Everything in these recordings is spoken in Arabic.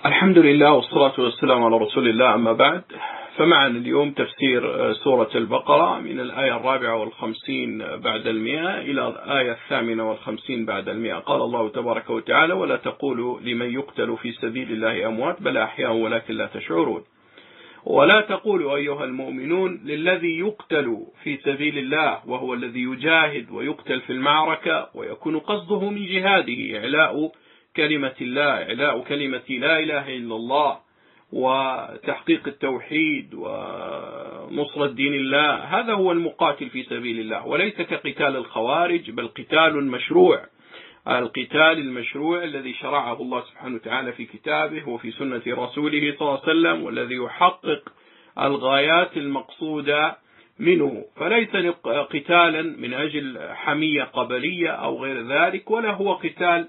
الحمد لله والصلاة والسلام على رسول الله، أما بعد. فمعنا اليوم تفسير سورة البقرة من الآية 54 بعد 100 إلى الآية 58 بعد 100. قال الله تبارك وتعالى: ولا تقولوا لمن يقتل في سبيل الله أموات بل أحياء ولكن لا تشعرون. ولا تقولوا أيها المؤمنون للذي يقتل في سبيل الله وهو الذي يجاهد ويقتل في المعركة ويكون قصده من جهاده إعلاء كلمة الله، إعلاء كلمة لا إله إلا الله وتحقيق التوحيد ونصرة دين الله، هذا هو المقاتل في سبيل الله، وليس كقتال الخوارج، بل قتال مشروع، القتال المشروع الذي شرعه الله سبحانه وتعالى في كتابه وفي سنة رسوله صلى الله عليه وسلم، والذي يحقق الغايات المقصودة منه، فليس قتالا من أجل حمية قبلية أو غير ذلك، ولا هو قتال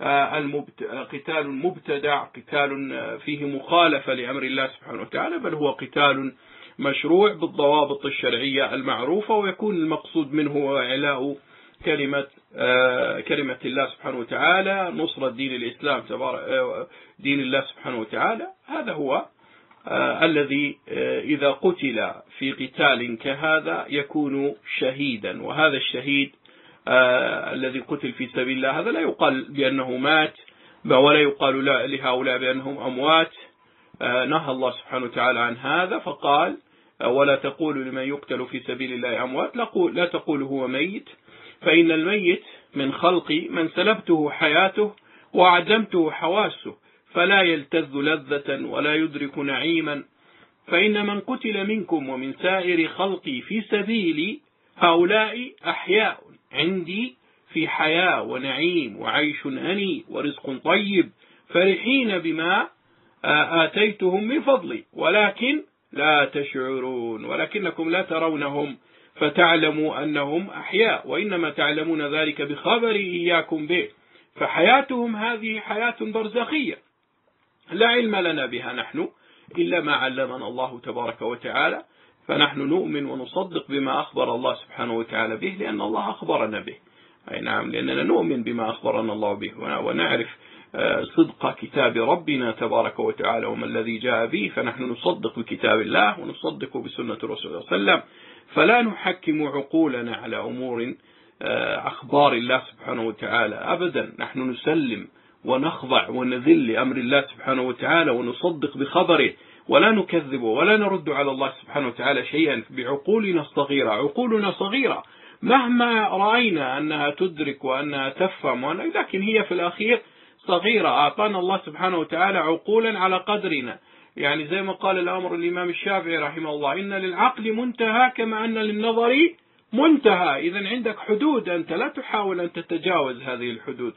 مبتدع، قتال فيه مخالفة لأمر الله سبحانه وتعالى، بل هو قتال مشروع بالضوابط الشرعية المعروفة، ويكون المقصود منه إعلاء كلمة الله سبحانه وتعالى، نصرة دين الإسلام دين الله سبحانه وتعالى. هذا هو الذي إذا قتل في قتال كهذا يكون شهيدا، وهذا الشهيد الذي قتل في سبيل الله هذا لا يقال بأنه مات، ولا يقال لهؤلاء بأنهم أموات. نهى الله سبحانه وتعالى عن هذا، فقال: ولا تقولوا لمن يقتل في سبيل الله أموات، لا تقولوا هو ميت، فإن الميت من خلقي من سلبته حياته وعدمته حواسه فلا يلتذ لذة ولا يدرك نعيما، فإن من قتل منكم ومن سائر خلقي في سبيلي هؤلاء أحياء عندي في حياة ونعيم وعيش هني ورزق طيب فرحين بما آتيتهم من فضلي ولكن لا تشعرون، ولكنكم لا ترونهم فتعلموا أنهم أحياء، وإنما تعلمون ذلك بخبري إياكم به، فحياتهم هذه حياة برزخية لا علم لنا بها نحن إلا ما علمنا الله تبارك وتعالى، فنحن نؤمن ونصدق بما أخبر الله سبحانه وتعالى به لأن الله أخبرنا به. أي نعم، لأننا نؤمن بما أخبرنا الله به ونعرف صدق كتاب ربنا تبارك وتعالى وما الذي جاء به، فنحن نصدق بكتاب الله ونصدق بسنة الرسول صلى الله عليه وسلم، فلا نحكم عقولنا على أمور أخبار الله سبحانه وتعالى أبدا. نحن نسلم ونخضع ونذل لأمر الله سبحانه وتعالى ونصدق بخبره، ولا نكذب ولا نرد على الله سبحانه وتعالى شيئا بعقولنا الصغيرة. عقولنا صغيرة مهما رأينا أنها تدرك وأنها تفهم، لكن هي في الأخير صغيرة. أعطانا الله سبحانه وتعالى عقولا على قدرنا، يعني زي ما قال الأمر الإمام الشافعي رحمه الله: إن للعقل منتهى كما أن للنظر منتهى. إذن عندك حدود، أنت لا تحاول أن تتجاوز هذه الحدود.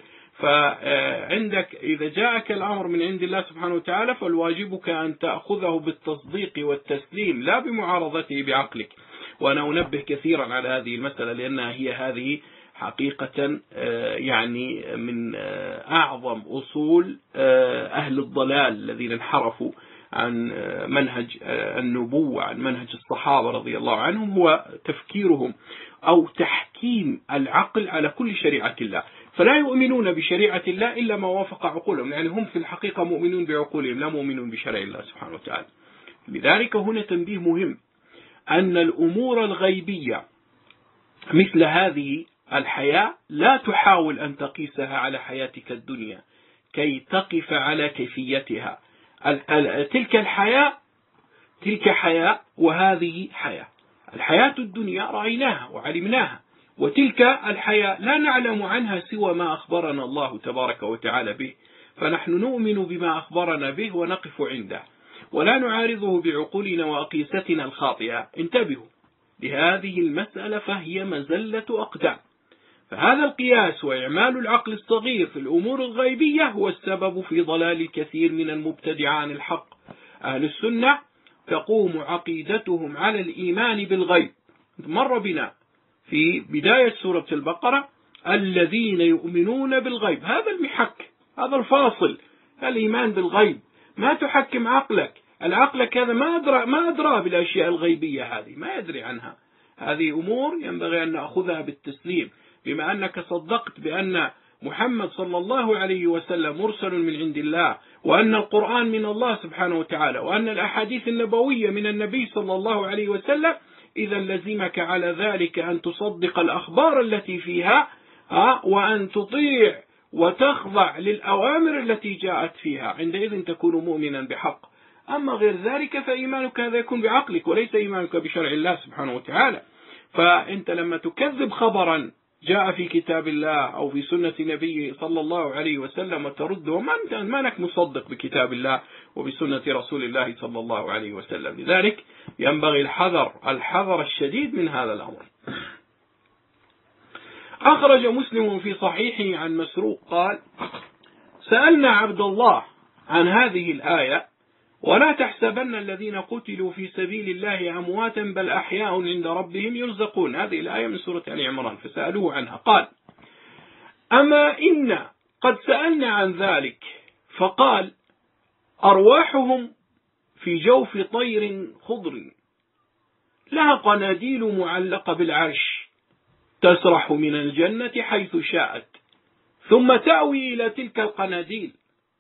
فعندك إذا جاءك الأمر من عند الله سبحانه وتعالى فالواجبك أن تأخذه بالتصديق والتسليم لا بمعارضته بعقلك. وأنا أنبه كثيرا على هذه المسألة لأنها هي هذه حقيقة يعني من أعظم أصول أهل الضلال الذين انحرفوا عن منهج النبوة، عن منهج الصحابة رضي الله عنهم، هو تفكيرهم أو تحكيم العقل على كل شريعة الله، فلا يؤمنون بشريعة الله إلا ما وافق عقولهم، يعني هم في الحقيقة مؤمنون بعقولهم لا مؤمنون بشرع الله سبحانه وتعالى. لذلك هنا تنبيه مهم أن الأمور الغيبية مثل هذه الحياة لا تحاول أن تقيسها على حياتك الدنيا كي تقف على كيفيتها. تلك الحياة تلك حياة وهذه حياة. الحياة الدنيا رأيناها وعلمناها، وتلك الحياة لا نعلم عنها سوى ما أخبرنا الله تبارك وتعالى به، فنحن نؤمن بما أخبرنا به ونقف عنده ولا نعارضه بعقولنا وأقيستنا الخاطئة. انتبهوا لهذه المسألة، فهي مزلة أقدام. فهذا القياس وإعمال العقل الصغير في الأمور الغيبية هو السبب في ضلال الكثير من المبتدع عن الحق. أهل السنة تقوم عقيدتهم على الإيمان بالغيب. مر بنا في بداية سورة البقرة الذين يؤمنون بالغيب، هذا المحك، هذا الفاصل، الإيمان بالغيب. ما تحكم عقلك، العقل هذا ما أدرى بالأشياء الغيبية، هذه ما يدري عنها. هذه أمور ينبغي أن نأخذها بالتسليم، بما أنك صدقت بأن محمد صلى الله عليه وسلم مرسل من عند الله، وأن القرآن من الله سبحانه وتعالى، وأن الأحاديث النبوية من النبي صلى الله عليه وسلم، إذا لزمك على ذلك أن تصدق الأخبار التي فيها، وأن تطيع وتخضع للأوامر التي جاءت فيها، عندئذ تكون مؤمنا بحق. أما غير ذلك فإيمانك هذا يكون بعقلك وليس إيمانك بشرع الله سبحانه وتعالى. فأنت لما تكذب خبرا جاء في كتاب الله أو في سنة نبيه صلى الله عليه وسلم وترده، ما أنك مصدق بكتاب الله وبسنة رسول الله صلى الله عليه وسلم. لذلك ينبغي الحذر الشديد من هذا الأمر. أخرج مسلم في صحيحه عن مسروق قال: سألنا عبد الله عن هذه الآية: ولا تحسبن الذين قتلوا في سبيل الله أمواتا بل أحياء عند ربهم يرزقون. هذه الآية من سورة آل عمران، فسألوه عنها قال: أما إن قد سألنا عن ذلك، فقال: أرواحهم في جوف طير خضر لها قناديل معلقة بالعرش تسرح من الجنة حيث شاءت ثم تأوي إلى تلك القناديل،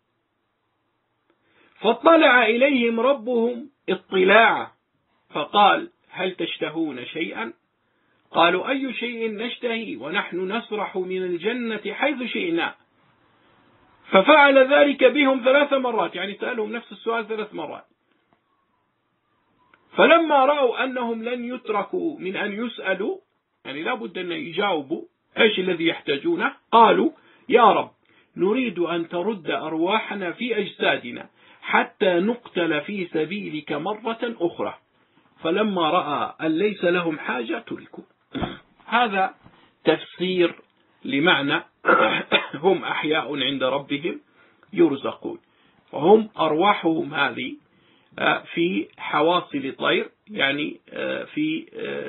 فاطلع إليهم ربهم اطلاعا فقال: هل تشتهون شيئا؟ قالوا: أي شيء نشتهي ونحن نسرح من الجنة حيث شئنا. ففعل ذلك بهم 3 مرات، يعني سألهم نفس السؤال 3 مرات. فلما رأوا أنهم لن يتركوا من أن يسألوا، يعني لا بد أن يجاوبوا إيش الذي يحتاجونه، قالوا: يا رب، نريد أن ترد أرواحنا في أجسادنا حتى نقتل في سبيلك مرة أخرى. فلما رأى أن ليس لهم حاجة تركوا. هذا تفسير لمعنى هم أحياء عند ربهم يرزقون، وهم أرواحهم هذه في حواصل طير، يعني في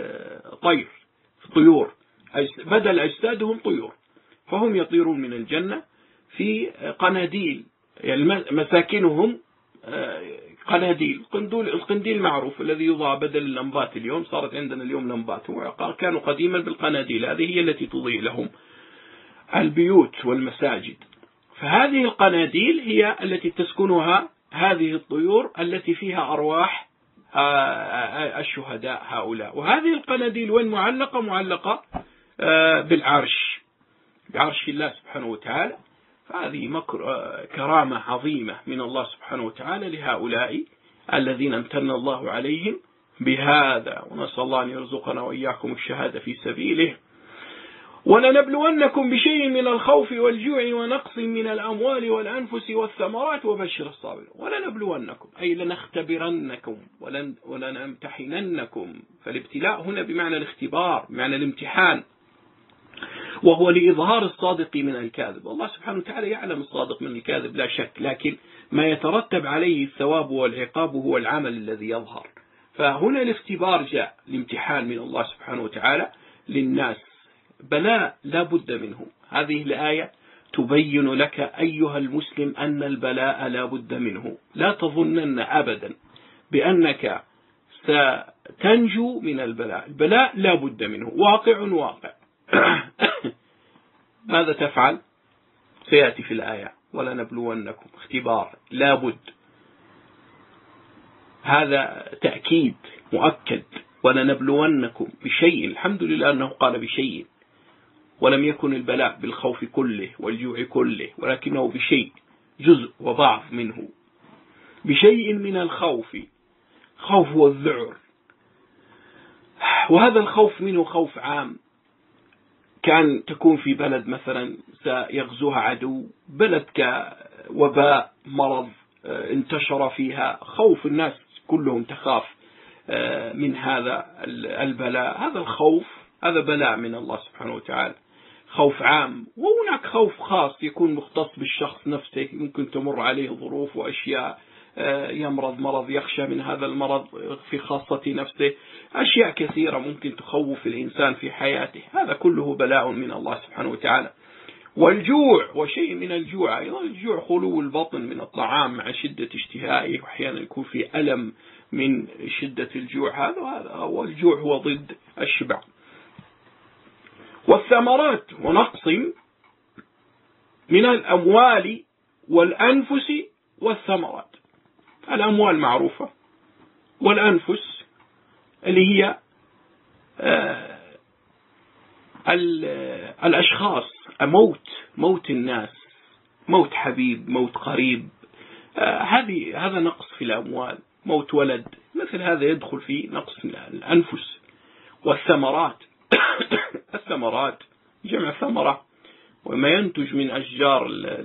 طيور، بدل أجسادهم طيور، فهم يطيرون من الجنة في قناديل، يعني مساكنهم قناديل. القنديل المعروف الذي يوضع بدل اللمبات، اليوم صارت عندنا اليوم لمبات، كانوا قديما بالقناديل، هذه هي التي تضيء لهم البيوت والمساجد. فهذه القناديل هي التي تسكنها هذه الطيور التي فيها أرواح الشهداء هؤلاء. وهذه القناديل وين معلقة؟ معلقة بالعرش، بعرش الله سبحانه وتعالى. فهذه كرامة عظيمة من الله سبحانه وتعالى لهؤلاء الذين امتن الله عليهم بهذا، ونسأل الله أن يرزقنا وإياكم الشهادة في سبيله. ولنبلونكم بشيء من الخوف والجوع ونقص من الأموال والأنفس والثمرات وبشر الصابرين. ولنبلونكم أي لنختبرنكم ولنمتحننكم. فالابتلاء هنا بمعنى الاختبار، بمعنى الامتحان، وهو لإظهار الصادق من الكاذب. الله سبحانه وتعالى يعلم الصادق من الكاذب لا شك، لكن ما يترتب عليه الثواب والعقاب هو العمل الذي يظهر. فهنا الاختبار جاء، الامتحان من الله سبحانه وتعالى للناس، بلاء لا بد منه. هذه الآية تبين لك أيها المسلم أن البلاء لا بد منه. لا تظنن أبدا بأنك ستنجو من البلاء، البلاء لا بد منه، واقع. ماذا تفعل؟ سيأتي في الآية: ولنبلونكم، اختبار لا بد، هذا تأكيد مؤكد. ولنبلونكم بشيء، الحمد لله أنه قال بشيء، ولم يكن البلاء بالخوف كله والجوع كله، ولكنه بشيء، جزء وضعف منه. بشيء من الخوف، خوف هو الذعر، وهذا الخوف منه خوف عام. كان تكون في بلد مثلا سيغزوها عدو، بلد كوباء مرض انتشر فيها، خوف الناس كلهم تخاف من هذا البلاء. هذا الخوف هذا بلاء من الله سبحانه وتعالى، خوف عام. وهناك خوف خاص يكون مختص بالشخص نفسه، ممكن تمر عليه ظروف وأشياء، يمرض مرض يخشى من هذا المرض في خاصة نفسه، أشياء كثيرة ممكن تخوف الإنسان في حياته. هذا كله بلاء من الله سبحانه وتعالى. والجوع، وشيء من الجوع أيضا، الجوع خلو البطن من الطعام مع شدة اشتهائه، وأحيانا يكون في ألم من شدة الجوع، هذا والجوع هو ضد الشبع. والثمرات ونقص من الأموال والأنفس والثمرات. الأموال معروفة، والأنفس اللي هي الأشخاص، موت الناس، موت حبيب، موت قريب، هذا نقص في الأموال. موت ولد مثل هذا يدخل في نقص الأنفس. والثمرات الثمرات جمع ثمرة، وما ينتج من أشجار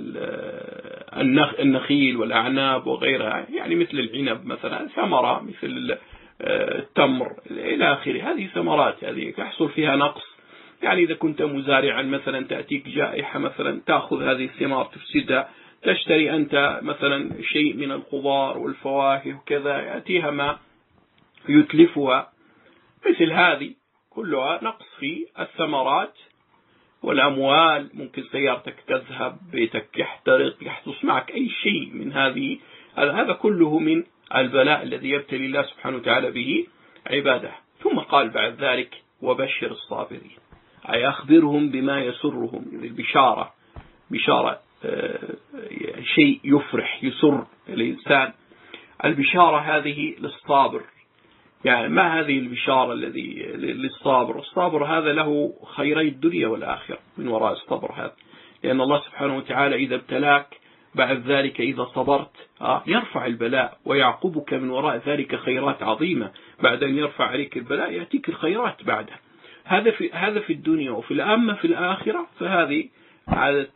النخيل والأعناب وغيرها، يعني مثل العنب مثلا ثمرة، مثل التمر إلى آخره، هذه ثمرات، هذه يحصل فيها نقص. يعني إذا كنت مزارعا مثلا تأتيك جائحة مثلا تأخذ هذه الثمار تفسدها، تشتري أنت مثلا شيء من الخضار والفواكه وكذا يأتيها ما يتلفها، مثل هذه كلها نقص في الثمرات. والأموال ممكن سيارتك تذهب، بيتك يحترق، يحدث معك أي شيء من هذا كله من البلاء الذي يبتلي الله سبحانه وتعالى به عباده. ثم قال بعد ذلك وبشر الصابرين، أي أخبرهم بما يسرهم. البشارة بشارة شيء يفرح يسر الإنسان. البشارة هذه للصابر. يعني ما هذه البشارة الذي للصابر؟ الصابر هذا له خيري الدنيا والآخرة من وراء الصبر هذا، لأن الله سبحانه وتعالى إذا ابتلاك بعد ذلك إذا صبرت يرفع البلاء ويعقبك من وراء ذلك خيرات عظيمة. بعد أن يرفع عليك البلاء يأتيك الخيرات بعدها. هذا في الدنيا. وفي الأمة في الآخرة فهذه عادة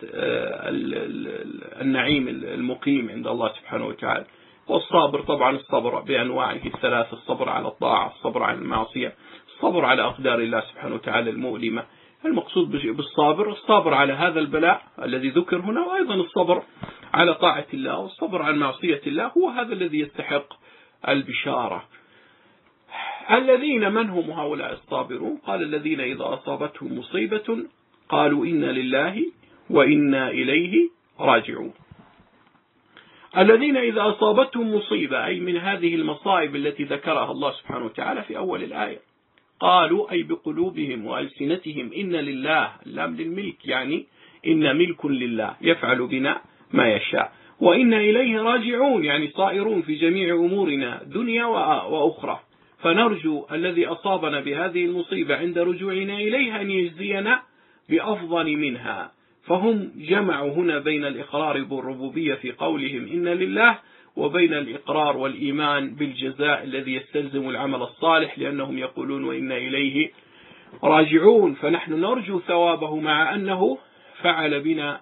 النعيم المقيم عند الله سبحانه وتعالى. والصابر طبعا الصبر بأنواعه الثلاثة: الصبر على الطاعة، الصبر على المعصية، الصبر على أقدار الله سبحانه وتعالى المؤلمة. المقصود بالصابر الصبر على هذا البلاء الذي ذكر هنا، وأيضا الصبر على طاعة الله، والصبر عن معصية الله هو هذا الذي يستحق البشارة. الذين من هم هؤلاء الصابرون؟ قال الذين إذا أصابتهم مصيبة قالوا إنا لله وإنا إليه راجعون. الذين إذا أصابتهم مصيبة، أي من هذه المصائب التي ذكرها الله سبحانه وتعالى في أول الآية، قالوا أي بقلوبهم وألسنتهم إن لله، اللام للملك، يعني إن ملك لله يفعل بنا ما يشاء، وإن إليه راجعون، يعني صائرون في جميع أمورنا دنيا وأخرى. فنرجو الذي أصابنا بهذه المصيبة عند رجوعنا إليها أن يجزينا بأفضل منها. فهم جمعوا هنا بين الإقرار بالربوبية في قولهم إن لله، وبين الإقرار والإيمان بالجزاء الذي يستلزم العمل الصالح، لأنهم يقولون وإنا إليه راجعون. فنحن نرجو ثوابه مع أنه فعل بنا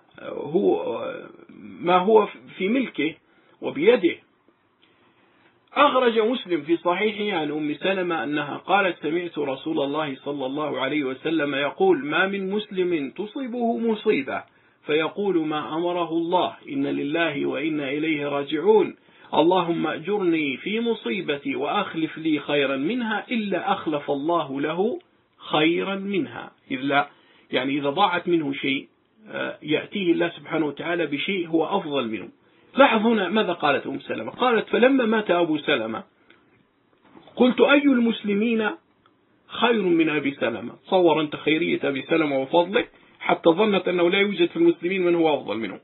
ما هو في ملكه وبيده. أخرج مسلم في صحيحه عن أم سلمة أنها قالت سمعت رسول الله صلى الله عليه وسلم يقول ما من مسلم تصيبه مصيبة فيقول ما أمره الله إن لله وإنا إليه راجعون اللهم أجرني في مصيبتي وأخلف لي خيرا منها إلا أخلف الله له خيرا منها. يعني إذا ضاعت منه شيء يأتيه الله سبحانه وتعالى بشيء هو أفضل منه. لاحظ هنا ماذا قالت أم سلمة؟ قالت فلما مات أبو سلمة قلت أي المسلمين خير من أبي سلمة. تصور أنت خيرية أبي سلمة وفضله حتى ظنت أنه لا يوجد في المسلمين من هو أفضل منه.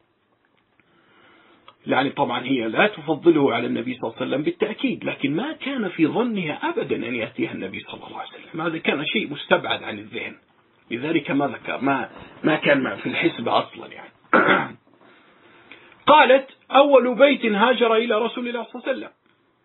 يعني طبعا هي لا تفضله على النبي صلى الله عليه وسلم بالتأكيد، لكن ما كان في ظنها أبدا أن يأتيها النبي صلى الله عليه وسلم. هذا كان شيء مستبعد عن الذهن، لذلك ما ذكر ما كان في الحسبة أصلا يعني. قالت أول بيت هاجر إلى رسول الله صلى الله عليه وسلم.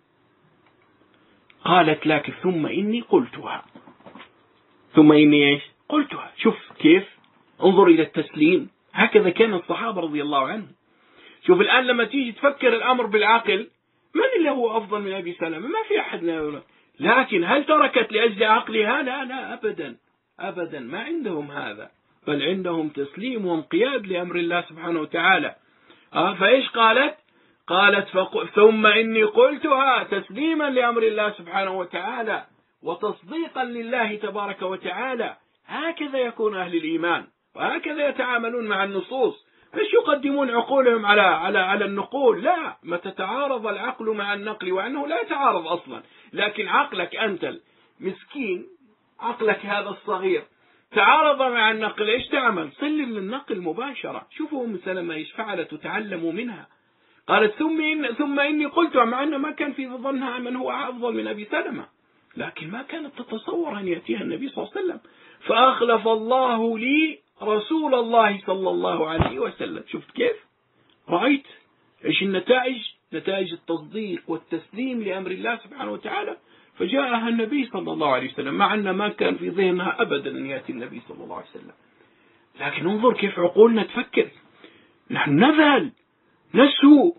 قالت لكن ثم إني قلتها. ثم إني إيش؟ قلتها. شوف كيف، انظر إلى التسليم. هكذا كان الصحابة رضي الله عنهم. شوف الآن لما تيجي تفكر الأمر بالعقل، من اللي هو أفضل من أبي سلمة؟ ما في أحد لا. لكن هل تركت لأجل عقلها؟ لا أبدا أبدا، ما عندهم هذا، بل عندهم تسليم وانقياد لأمر الله سبحانه وتعالى. فإيش قالت؟ قالت ثم إني قلتها تسليما لأمر الله سبحانه وتعالى وتصديقا لله تبارك وتعالى. هكذا يكون أهل الإيمان، وهكذا يتعاملون مع النصوص، مش يقدمون عقولهم على النقول. لا، ما تتعارض العقل مع النقل، وأنه لا يتعارض أصلا، لكن عقلك أنت المسكين، عقلك هذا الصغير، تعارض مع النقل، إيش تعمل؟ سلم للنقل مباشرة. شوفوا أم سلمة إيش فعلت وتعلموا منها. قالت ثم إني قلت، مع أنه ما كان في ظنها من هو أفضل من أبي سلمة، لكن ما كانت تتصور أن يأتيها النبي صلى الله عليه وسلم، فأخلف الله لي رسول الله صلى الله عليه وسلم. شفت كيف؟ رأيت إيش النتائج؟ نتائج التصديق والتسليم لأمر الله سبحانه وتعالى. فجاءها النبي صلى الله عليه وسلم، مع أن ما كان في ذهنها أبدا أن يأتي النبي صلى الله عليه وسلم. لكن انظر كيف عقولنا تفكر. نحن نذهل نسهو،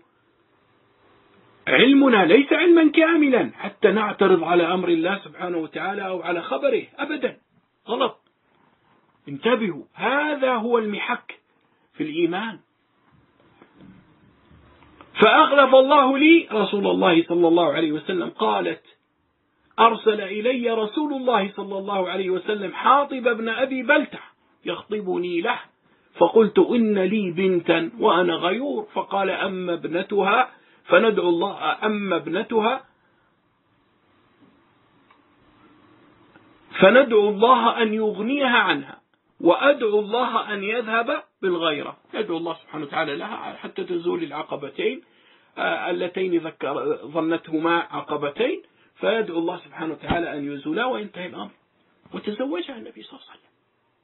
علمنا ليس علما كاملا حتى نعترض على أمر الله سبحانه وتعالى أو على خبره، أبدا، غلط. انتبهوا، هذا هو المحك في الإيمان. فأخلف الله لي رسول الله صلى الله عليه وسلم. قالت: أرسل إلي رسول الله صلى الله عليه وسلم حاطب بن أبي بلتع يخطبني له، فقلت: إن لي بنتا وأنا غيور. فقال: أما ابنتها فندعو الله أن يغنيها عنها، وأدعو الله أن يذهب بالغيرة. يدعو الله سبحانه وتعالى لها حتى تزول العقبتين اللتين ظنتهما عقبتين، فيدعو الله سبحانه وتعالى أن يزولا وينتهي الأمر، وتزوجها النبي صلى الله عليه وسلم.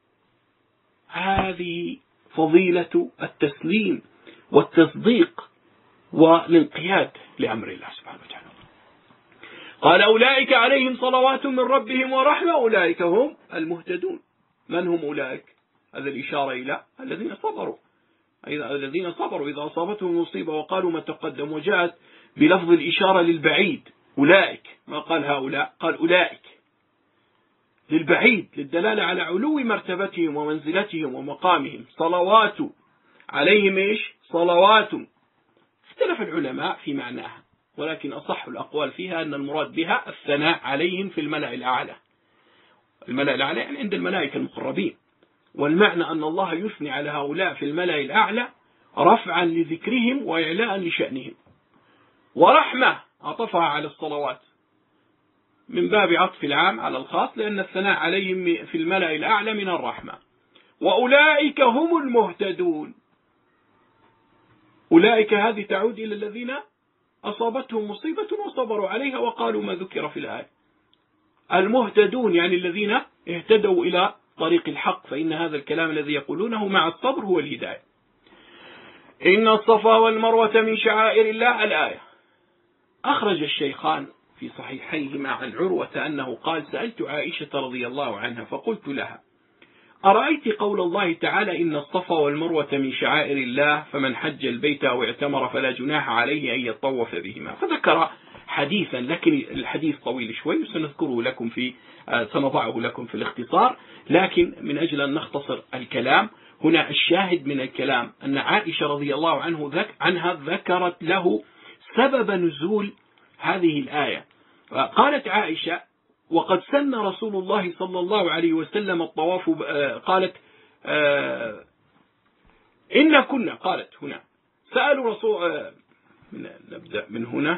هذه فضيلة التسليم والتصديق والانقياد لأمر الله سبحانه وتعالى. قال: أولئك عليهم صلوات من ربهم ورحمة، أولئك هم المهتدون. من هم أولئك؟ هذا الإشارة إلى الذين صبروا، الذين صبروا إذا أصابتهم مصيبة وقالوا ما تقدم، وجاءت بلفظ الإشارة للبعيد، أولئك، ما قال هؤلاء، قال أولئك للبعيد، للدلالة على علو مرتبتهم ومنزلتهم ومقامهم. صلوات عليهم إيش؟ صلوات. اختلف العلماء في معناها، ولكن أصح الأقوال فيها أن المراد بها الثناء عليهم في الملأ الأعلى. الملأ الأعلى يعني عند الملائكة المقربين، والمعنى أن الله يثني على هؤلاء في الملأ الأعلى رفعا لذكرهم وإعلاء لشأنهم. ورحمة عطفها على الصلوات من باب عطف العام على الخاص، لأن الثناء عليهم في الملأ الأعلى من الرحمة. وأولئك هم المهتدون. أولئك هذه تعود إلى الذين أصابتهم مصيبة وصبروا عليها وقالوا ما ذكر في الآية. المهتدون يعني الذين اهتدوا إلى طريق الحق، فإن هذا الكلام الذي يقولونه مع الصبر هو الهداية. إن الصفا والمروة من شعائر الله، الآية. أخرج الشيخان في صحيحيهما عن عروة أنه قال: سألت عائشة رضي الله عنها فقلت لها: أرأيت قول الله تعالى: إن الصفا والمروة من شعائر الله، فمن حج البيت أو اعتمر فلا جناح عليه أن يطوف بهما. فذكر حديثا، لكن الحديث طويل شوي وسنذكره لكم سنضعه لكم في الاختصار، لكن من أجل أن نختصر الكلام هنا، الشاهد من الكلام أن عائشة رضي الله عنها ذكرت له سبب نزول هذه الآية. قالت عائشة: وقد سن رسول الله صلى الله عليه وسلم الطواف. قالت: إن كنا، قالت هنا سألوا رسول، نبدأ من هنا،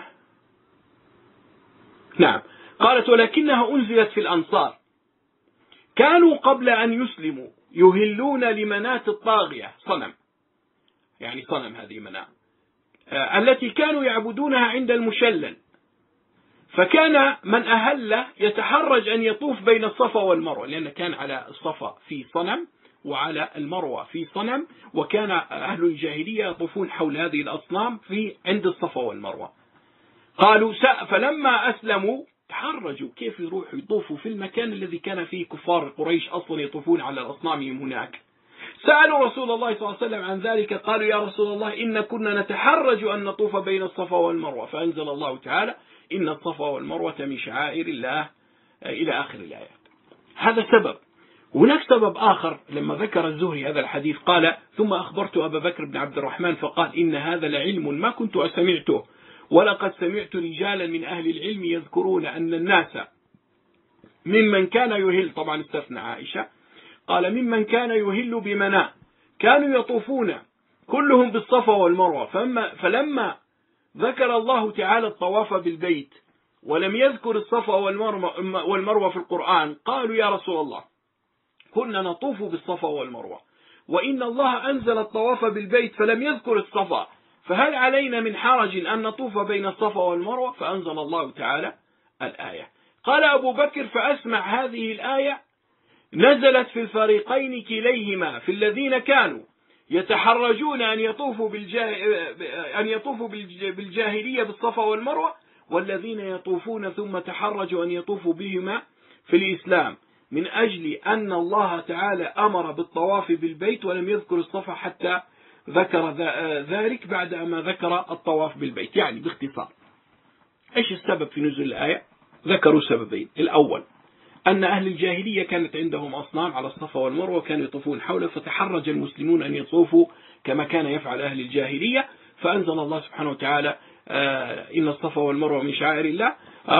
نعم، قالت: ولكنها أنزلت في الأنصار، كانوا قبل أن يسلموا يهلون لمنات الطاغية، صنم، يعني صنم هذه مناة، التي كانوا يعبدونها عند المشلل، فكان من أهل يتحرج أن يطوف بين الصفا والمروة، لأن كان على الصفا في صنم وعلى المروة في صنم، وكان أهل الجاهلية يطوفون حول هذه الأصنام عند الصفا والمروة. قالوا: فلما أسلموا تحرجوا، كيف يروحوا يطوفوا في المكان الذي كان فيه كفار قريش أصلا يطوفون على أصنامهم هناك. سألوا رسول الله صلى الله عليه وسلم عن ذلك، قالوا: يا رسول الله، إن كنا نتحرج أن نطوف بين الصفا والمروة. فأنزل الله تعالى: إن الصفا والمروة من شعائر الله، إلى آخر الآيات. هذا سبب. هناك سبب آخر، لما ذكر الزهري هذا الحديث قال: ثم أخبرت أبا بكر بن عبد الرحمن فقال: إن هذا لعلم ما كنت أسمعته، ولقد سمعت رجالا من أهل العلم يذكرون أن الناس ممن كان يهل، طبعا استثنى عائشة، قال: ممن كان يهل بمناء كانوا يطوفون كلهم بالصفا والمروة، فلما ذكر الله تعالى الطواف بالبيت ولم يذكر الصفا والمروة في القرآن، قالوا: يا رسول الله، كنا نطوف بالصفا والمروة، وإن الله أنزل الطواف بالبيت فلم يذكر الصفا، فهل علينا من حرج أن نطوف بين الصفا والمروة؟ فأنزل الله تعالى الآية. قال أبو بكر: فأسمع هذه الآية نزلت في الفريقين كليهما، في الذين كانوا يتحرجون أن يطوفوا بالجاهلية بالصفا والمروة، والذين يطوفون ثم تحرجوا أن يطوفوا بهما في الإسلام، من أجل أن الله تعالى أمر بالطواف بالبيت ولم يذكر الصفا حتى ذكر ذلك بعد ما ذكر الطواف بالبيت. يعني باختصار إيش السبب في نزول الآية؟ ذكروا سببين: الأول أن أهل الجاهلية كانت عندهم أصنام على الصفا والمروة وكانوا يطوفون حوله، فتحرج المسلمون أن يطوفوا كما كان يفعل أهل الجاهلية، فأنزل الله سبحانه وتعالى: إن الصفا والمروة من شعائر الله،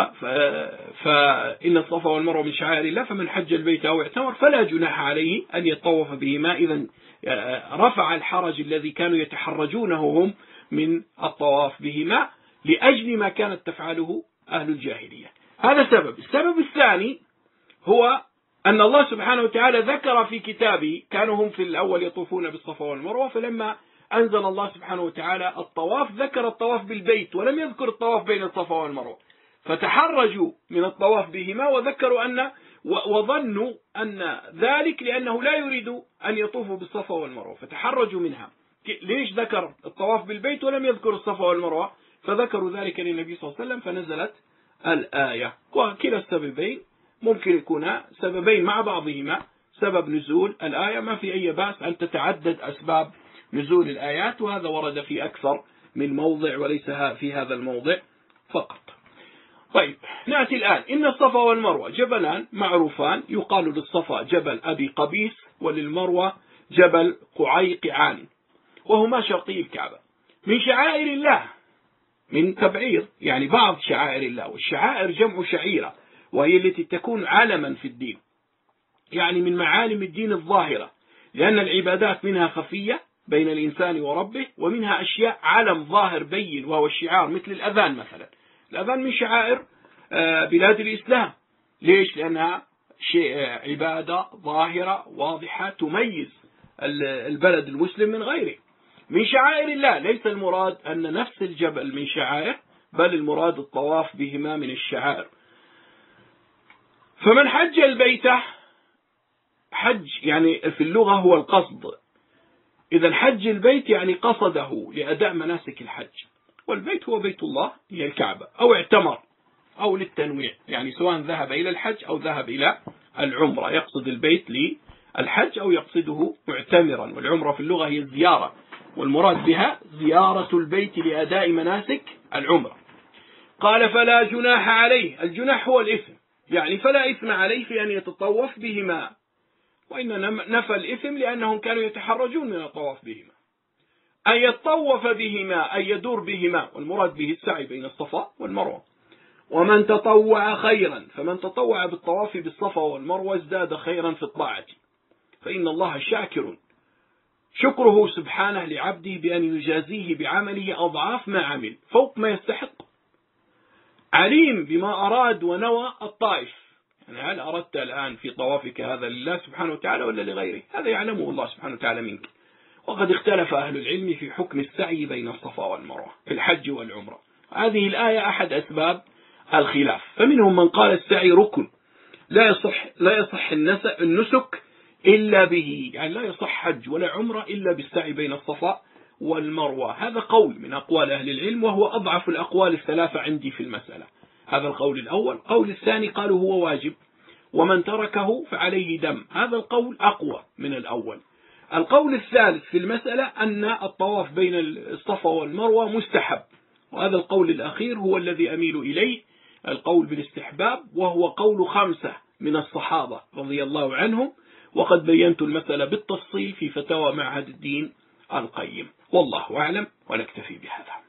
فإن الصفا والمروة من شعائر الله، فمن حج البيت أو اعتمر فلا جناح عليه أن يطوف بهما. إذن رفع الحرج الذي كانوا يتحرجونه هم من الطواف بهما لأجل ما كانت تفعله أهل الجاهلية. هذا سبب. السبب الثاني هو أن الله سبحانه وتعالى ذكر في كتابه، كانوا هم في الأول يطوفون بالصفا والمروة، فلما أنزل الله سبحانه وتعالى الطواف ذكر الطواف بالبيت ولم يذكر الطواف بين الصفا والمروة، فتحرجوا من الطواف بهما وذكروا وظنوا أن ذلك لأنه لا يريد أن يطوفوا بالصفا والمروة، فتحرجوا منها. ليش ذكر الطواف بالبيت ولم يذكر الصفا والمروة؟ فذكروا ذلك للنبي صلى الله عليه وسلم فنزلت الآية. وكلا السببين ممكن يكون سببين مع بعضهما سبب نزول الآية، ما في أي بأس أن تتعدد أسباب نزول الآيات، وهذا ورد في أكثر من موضع وليس في هذا الموضع فقط. طيب نأتي الآن. إن الصفا والمروة جبلان معروفان، يقال للصفا جبل أبي قبيس وللمروة جبل قعيقعان، وهما شرطي الكعبة، من شعائر الله، من تبعير يعني بعض شعائر الله، والشعائر جمع شعيرة وهي التي تكون علما في الدين، يعني من معالم الدين الظاهرة، لأن العبادات منها خفية بين الإنسان وربه، ومنها أشياء علم ظاهر بين وهو الشعار، مثل الأذان مثلا. الأذان من شعائر بلاد الإسلام. ليش؟ لأنها شيء عبادة ظاهرة واضحة تميز البلد المسلم من غيره. من شعائر الله، ليس المراد أن نفس الجبل من شعائر، بل المراد الطواف بهما من الشعائر. فمن حج البيت، حج يعني في اللغة هو القصد، إذا حج البيت يعني قصده لأداء مناسك الحج، والبيت هو بيت الله هي الكعبة، أو اعتمر، أو للتنويع، يعني سواء ذهب إلى الحج أو ذهب إلى العمرة، يقصد البيت للحج أو يقصده معتمرا. والعمرة في اللغة هي الزيارة، والمراد بها زيارة البيت لأداء مناسك العمرة. قال: فلا جناح عليه، الجناح هو الإثم، يعني فلا إثم عليه في أن يتطوف بهما، وإن نفى الإثم لأنهم كانوا يتحرجون من الطواف بهما. أن يتطوف بهما، أن يدور بهما، والمراد به السعي بين الصفا والمروة. ومن تطوع خيرا، فمن تطوع بالطواف بالصفا والمروة ازداد خيرا في الطاعة، فإن الله شاكر، شكره سبحانه لعبده بأن يجازيه بعمله أضعاف ما عمل فوق ما يستحق، عليم بما أراد ونوى الطائف. يعني هل أردت الآن في طوافك هذا لله سبحانه وتعالى ولا لغيره؟ هذا يعلمه الله سبحانه وتعالى منك. وقد اختلف أهل العلم في حكم السعي بين الصفا والمروة في الحج والعمرة. هذه الآية أحد أسباب الخلاف، فمنهم من قال السعي ركن لا يصح النسك إلا به، يعني لا يصح حج ولا عمرة إلا بالسعي بين الصفا والمروة. هذا قول من أقوال أهل العلم، وهو أضعف الأقوال الثلاثة عندي في المسألة. هذا القول الأول. قول الثاني قالوا هو واجب، ومن تركه فعليه دم. هذا القول أقوى من الأول. القول الثالث في المسألة أن الطواف بين الصفا والمروة مستحب، وهذا القول الأخير هو الذي أميل إليه، القول بالاستحباب، وهو قول 5 من الصحابة رضي الله عنهم، وقد بينت المسألة بالتفصيل في فتاوى معهد الدين القيم. والله أعلم، ونكتفي بهذا.